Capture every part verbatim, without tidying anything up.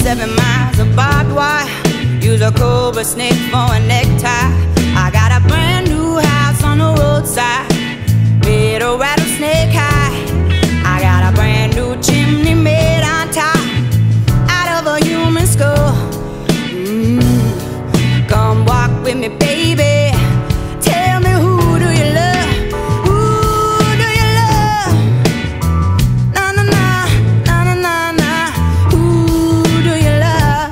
Seven miles of barbed wire. Use a cobra snake for a necktie. I got a brand new house on the roadside, made a rattlesnake high. I got a brand new chimney made on top, out of a human skull. Mm. Come walk with me, baby. Tell me, who do you love? Who do you love? Na na na, na na na na. Who do you love?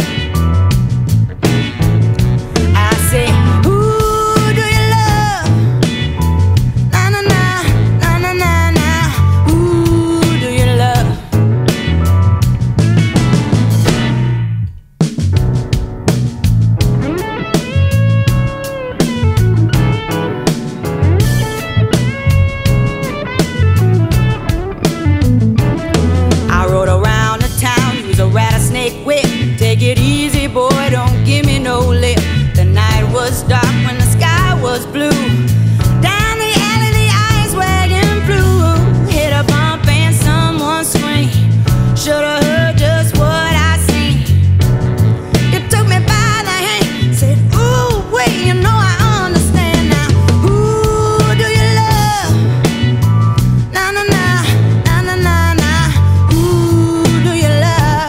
I say, who do you love? Na na na, na na na na. Who do you love? I rode around the town, use a rattlesnake whip. Take it easy, boy, don't give me no lip. The night was dark when the sky was blue. Down the alley, the ice wagon flew. Hit a bump and someone screamed. Should've heard just what I seen. You took me by the hand, said, ooh, wait, you know I understand now. Who do you love? Na na na, na na na na. Who do you love?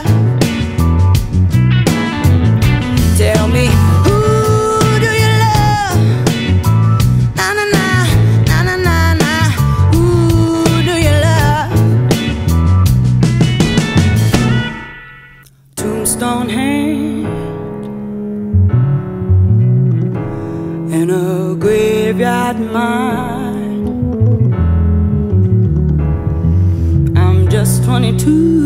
Tell me, who do you love? Na na na, na na na na. Who do you love? Tombstone hand and a graveyard mind. I'm just twenty-two.